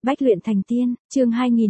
Bách luyện thành tiên, chương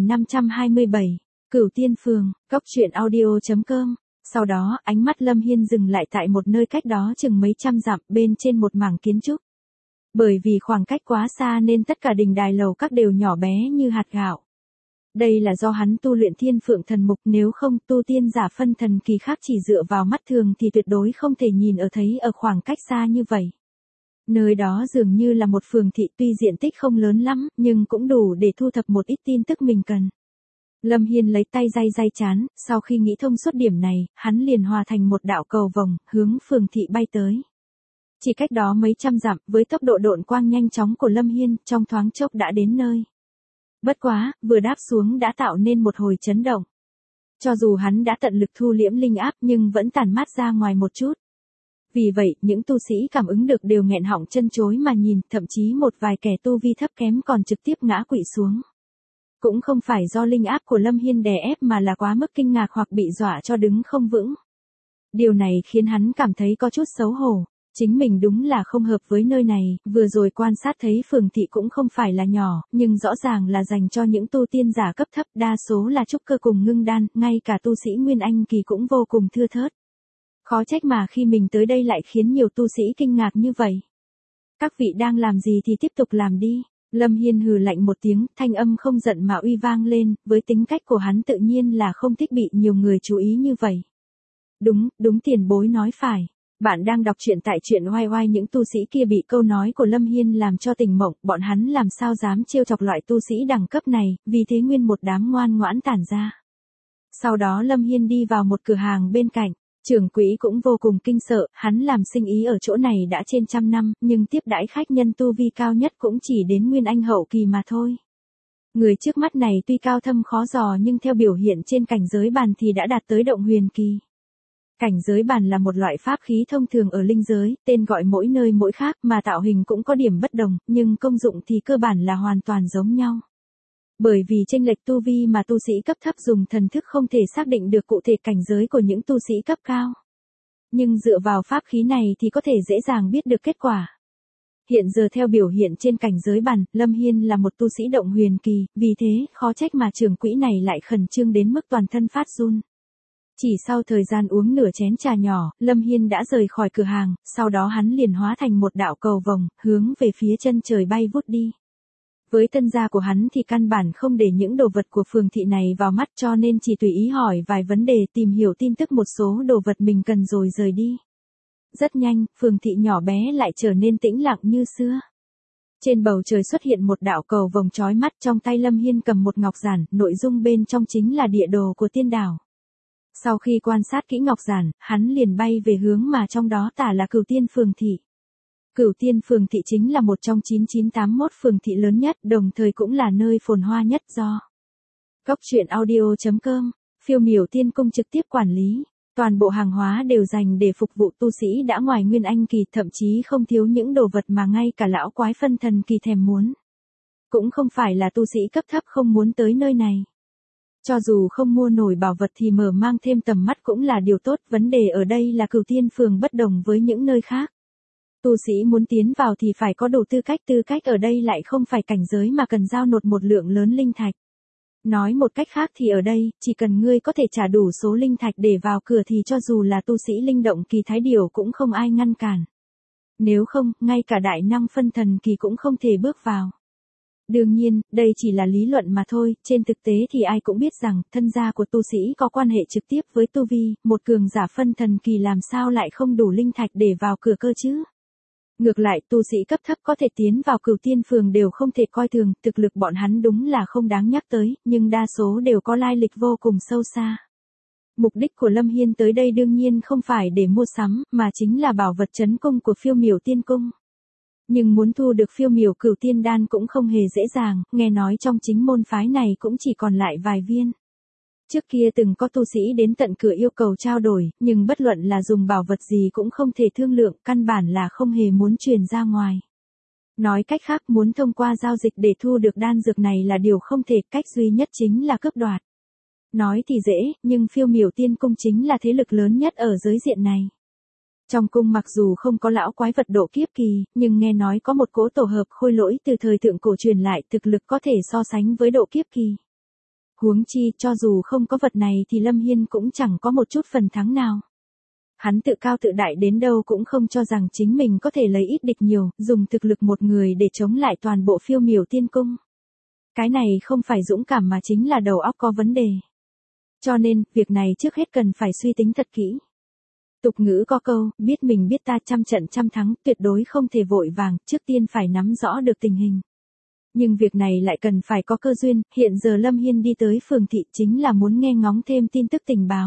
2527, Cửu Tiên Phường, Cốc truyện audio.com. Sau đó, ánh mắt Lâm Hiên dừng lại tại một nơi cách đó chừng mấy trăm dặm bên trên một mảng kiến trúc. Bởi vì khoảng cách quá xa nên tất cả đình đài lầu các đều nhỏ bé như hạt gạo. Đây là do hắn tu luyện Thiên Phượng Thần Mục, nếu không tu tiên giả phân thần kỳ khác chỉ dựa vào mắt thường thì tuyệt đối không thể nhìn thấy ở khoảng cách xa như vậy. Nơi đó dường như là một phường thị, tuy diện tích không lớn lắm, nhưng cũng đủ để thu thập một ít tin tức mình cần. Lâm Hiên lấy tay day chán, sau khi nghĩ thông suốt điểm này, hắn liền hòa thành một đạo cầu vồng, hướng phường thị bay tới. Chỉ cách đó mấy trăm dặm, với tốc độ độn quang nhanh chóng của Lâm Hiên, trong thoáng chốc đã đến nơi. Bất quá, vừa đáp xuống đã tạo nên một hồi chấn động. Cho dù hắn đã tận lực thu liễm linh áp nhưng vẫn tản mát ra ngoài một chút. Vì vậy, những tu sĩ cảm ứng được đều nghẹn họng chân chối mà nhìn, thậm chí một vài kẻ tu vi thấp kém còn trực tiếp ngã quỵ xuống. Cũng không phải do linh áp của Lâm Hiên đè ép mà là quá mức kinh ngạc hoặc bị dọa cho đứng không vững. Điều này khiến hắn cảm thấy có chút xấu hổ. Chính mình đúng là không hợp với nơi này, vừa rồi quan sát thấy phường thị cũng không phải là nhỏ, nhưng rõ ràng là dành cho những tu tiên giả cấp thấp, đa số là trúc cơ cùng ngưng đan, ngay cả tu sĩ Nguyên Anh kỳ cũng vô cùng thưa thớt. Khó trách mà khi mình tới đây lại khiến nhiều tu sĩ kinh ngạc như vậy. Các vị đang làm gì thì tiếp tục làm đi. Lâm Hiên hừ lạnh một tiếng, thanh âm không giận mà uy vang lên, với tính cách của hắn tự nhiên là không thích bị nhiều người chú ý như vậy. Đúng tiền bối nói phải. Bạn đang đọc truyện tại truyện oai oai. Những tu sĩ kia bị câu nói của Lâm Hiên làm cho tỉnh mộng, bọn hắn làm sao dám trêu chọc loại tu sĩ đẳng cấp này, vì thế nguyên một đám ngoan ngoãn tản ra. Sau đó Lâm Hiên đi vào một cửa hàng bên cạnh. Trưởng quỹ cũng vô cùng kinh sợ, hắn làm sinh ý ở chỗ này đã trên 100 năm, nhưng tiếp đãi khách nhân tu vi cao nhất cũng chỉ đến Nguyên Anh hậu kỳ mà thôi. Người trước mắt này tuy cao thâm khó dò nhưng theo biểu hiện trên cảnh giới bàn thì đã đạt tới động huyền kỳ. Cảnh giới bàn là một loại pháp khí thông thường ở linh giới, tên gọi mỗi nơi mỗi khác mà tạo hình cũng có điểm bất đồng, nhưng công dụng thì cơ bản là hoàn toàn giống nhau. Bởi vì chênh lệch tu vi mà tu sĩ cấp thấp dùng thần thức không thể xác định được cụ thể cảnh giới của những tu sĩ cấp cao. Nhưng dựa vào pháp khí này thì có thể dễ dàng biết được kết quả. Hiện giờ theo biểu hiện trên cảnh giới bàn, Lâm Hiên là một tu sĩ động huyền kỳ, vì thế khó trách mà trưởng quỹ này lại khẩn trương đến mức toàn thân phát run. Chỉ sau thời gian uống nửa chén trà nhỏ, Lâm Hiên đã rời khỏi cửa hàng, sau đó hắn liền hóa thành một đạo cầu vồng, hướng về phía chân trời bay vút đi. Với thân gia của hắn thì căn bản không để những đồ vật của phường thị này vào mắt, cho nên chỉ tùy ý hỏi vài vấn đề, tìm hiểu tin tức một số đồ vật mình cần rồi rời đi. Rất nhanh, phường thị nhỏ bé lại trở nên tĩnh lặng như xưa. Trên bầu trời xuất hiện một đạo cầu vồng chói mắt, trong tay Lâm Hiên cầm một ngọc giản, nội dung bên trong chính là địa đồ của tiên đảo. Sau khi quan sát kỹ ngọc giản, hắn liền bay về hướng mà trong đó tả là Cửu Tiên Phường thị. Cửu Tiên Phường thị chính là một trong 9981 phường thị lớn nhất, đồng thời cũng là nơi phồn hoa nhất do Cốc truyện audio.com, Phiêu Miểu Tiên Cung trực tiếp quản lý. Toàn bộ hàng hóa đều dành để phục vụ tu sĩ đã ngoài Nguyên Anh kỳ, thậm chí không thiếu những đồ vật mà ngay cả lão quái phân thần kỳ thèm muốn. Cũng không phải là tu sĩ cấp thấp không muốn tới nơi này. Cho dù không mua nổi bảo vật thì mở mang thêm tầm mắt cũng là điều tốt, vấn đề ở đây là Cửu Tiên Phường bất đồng với những nơi khác. Tu sĩ muốn tiến vào thì phải có đủ tư cách ở đây lại không phải cảnh giới mà cần giao nộp một lượng lớn linh thạch. Nói một cách khác thì ở đây, chỉ cần ngươi có thể trả đủ số linh thạch để vào cửa thì cho dù là tu sĩ linh động kỳ thái điểu cũng không ai ngăn cản. Nếu không, ngay cả đại năng phân thần kỳ cũng không thể bước vào. Đương nhiên, đây chỉ là lý luận mà thôi, trên thực tế thì ai cũng biết rằng, thân gia của tu sĩ có quan hệ trực tiếp với tu vi, một cường giả phân thần kỳ làm sao lại không đủ linh thạch để vào cửa cơ chứ. Ngược lại, tu sĩ cấp thấp có thể tiến vào Cửu Tiên Phường đều không thể coi thường, thực lực bọn hắn đúng là không đáng nhắc tới, nhưng đa số đều có lai lịch vô cùng sâu xa. Mục đích của Lâm Hiên tới đây đương nhiên không phải để mua sắm, mà chính là bảo vật trấn cung của Phiêu Miểu Tiên Cung. Nhưng muốn thu được Phiêu Miểu Cửu Tiên Đan cũng không hề dễ dàng, nghe nói trong chính môn phái này cũng chỉ còn lại vài viên. Trước kia từng có tu sĩ đến tận cửa yêu cầu trao đổi, nhưng bất luận là dùng bảo vật gì cũng không thể thương lượng, căn bản là không hề muốn truyền ra ngoài. Nói cách khác, muốn thông qua giao dịch để thu được đan dược này là điều không thể, cách duy nhất chính là cướp đoạt. Nói thì dễ, nhưng Phiêu Miểu Tiên Cung chính là thế lực lớn nhất ở giới diện này. Trong cung mặc dù không có lão quái vật độ kiếp kỳ, nhưng nghe nói có một cỗ tổ hợp khôi lỗi từ thời thượng cổ truyền lại thực lực có thể so sánh với độ kiếp kỳ. Huống chi cho dù không có vật này thì Lâm Hiên cũng chẳng có một chút phần thắng nào. Hắn tự cao tự đại đến đâu cũng không cho rằng chính mình có thể lấy ít địch nhiều, dùng thực lực một người để chống lại toàn bộ Phiêu Miểu Tiên Cung. Cái này không phải dũng cảm mà chính là đầu óc có vấn đề. Cho nên, việc này trước hết cần phải suy tính thật kỹ. Tục ngữ có câu, biết mình biết ta trăm trận trăm thắng, tuyệt đối không thể vội vàng, trước tiên phải nắm rõ được tình hình. Nhưng việc này lại cần phải có cơ duyên, hiện giờ Lâm Hiên đi tới phường thị chính là muốn nghe ngóng thêm tin tức tình báo.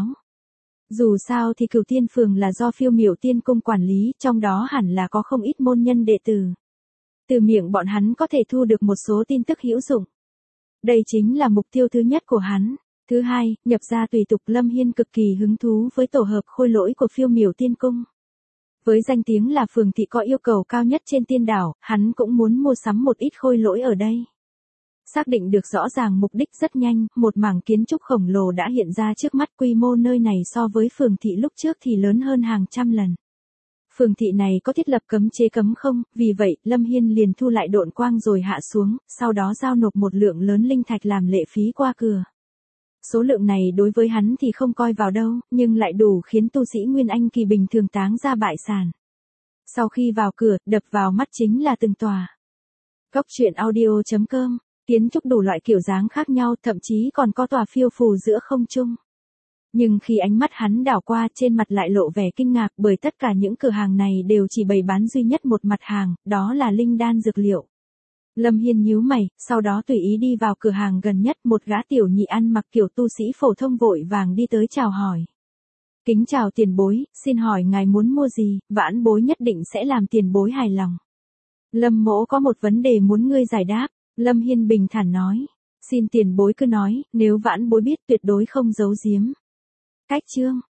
Dù sao thì Cửu Tiên Phường là do Phiêu Miểu Tiên Cung quản lý, trong đó hẳn là có không ít môn nhân đệ tử. Từ miệng bọn hắn có thể thu được một số tin tức hữu dụng. Đây chính là mục tiêu thứ nhất của hắn. Thứ hai, nhập gia tùy tục. Lâm Hiên cực kỳ hứng thú với tổ hợp khôi lỗi của Phiêu Miểu Tiên Cung. Với danh tiếng là phường thị có yêu cầu cao nhất trên tiên đảo, hắn cũng muốn mua sắm một ít khôi lỗi ở đây. Xác định được rõ ràng mục đích rất nhanh, một mảng kiến trúc khổng lồ đã hiện ra trước mắt. Quy mô nơi này so với phường thị lúc trước thì lớn hơn hàng trăm lần. Phường thị này có thiết lập cấm chế cấm không, vì vậy Lâm Hiên liền thu lại độn quang rồi hạ xuống, sau đó giao nộp một lượng lớn linh thạch làm lệ phí qua cửa. Số lượng này đối với hắn thì không coi vào đâu, nhưng lại đủ khiến tu sĩ Nguyên Anh kỳ bình thường táng ra bại sản. Sau khi vào cửa, đập vào mắt chính là từng tòa. Cốc truyện audio.com, kiến trúc đủ loại kiểu dáng khác nhau, thậm chí còn có tòa phiêu phù giữa không trung. Nhưng khi ánh mắt hắn đảo qua, trên mặt lại lộ vẻ kinh ngạc, bởi tất cả những cửa hàng này đều chỉ bày bán duy nhất một mặt hàng, đó là linh đan dược liệu. Lâm Hiên nhíu mày, sau đó tùy ý đi vào cửa hàng gần nhất. Một gã tiểu nhị ăn mặc kiểu tu sĩ phổ thông vội vàng đi tới chào hỏi. Kính chào tiền bối, xin hỏi ngài muốn mua gì, vãn bối nhất định sẽ làm tiền bối hài lòng. Lâm mỗ có một vấn đề muốn ngươi giải đáp. Lâm Hiên bình thản nói. Xin tiền bối cứ nói, nếu vãn bối biết tuyệt đối không giấu giếm. Cách chương